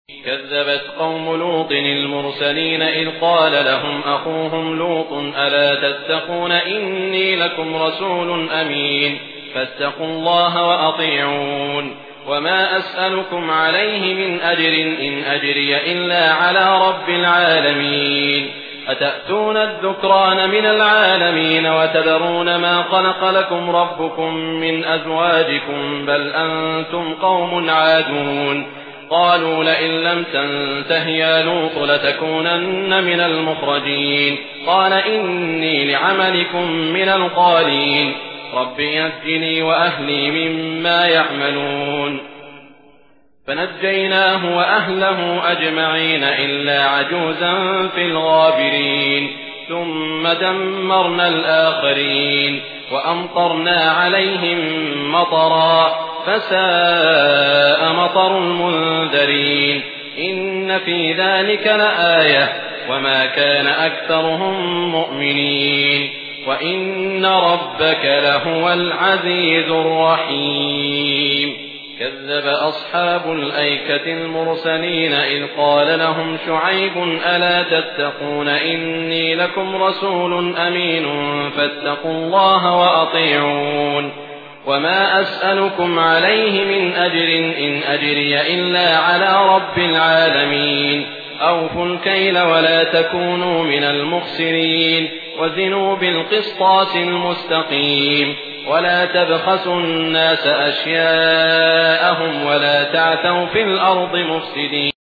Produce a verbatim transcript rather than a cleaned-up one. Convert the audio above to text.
كذبت قوم لوط المرسلين إذ قال لهم أخوهم لوط ألا تتقون إني لكم رسول أمين فاتقوا الله وأطيعون وما أسألكم عليه من أجر إن أجري إلا على رب العالمين أتأتون الذكران من العالمين وتذرون ما خلق لكم ربكم من أزواجكم بل أنتم قوم عادون قالوا لئن لم تنته يا لوط لتكونن من المخرجين قال إني لعملكم من القالين رب نجني وأهلي مما يعملون فنجيناه وأهله أجمعين إلا عجوزا في الغابرين ثم دمرنا الآخرين وأمطرنا عليهم مطرا فساء مطر المنذرين إن في ذلك لآية وما كان أكثرهم مؤمنين وإن ربك لهو العزيز الرحيم كذب أصحاب الأيكة المرسلين إذ قال لهم شعيب ألا تتقون إني لكم رسول أمين فاتقوا الله وأطيعون وما أسألكم عليه من أجر إن أجري إلا على رب العالمين أوفوا الكيل ولا تكونوا من المخسرين وزنوا بالقسطاس المستقيم ولا تبخسوا الناس أشياءهم ولا تعثوا في الأرض مفسدين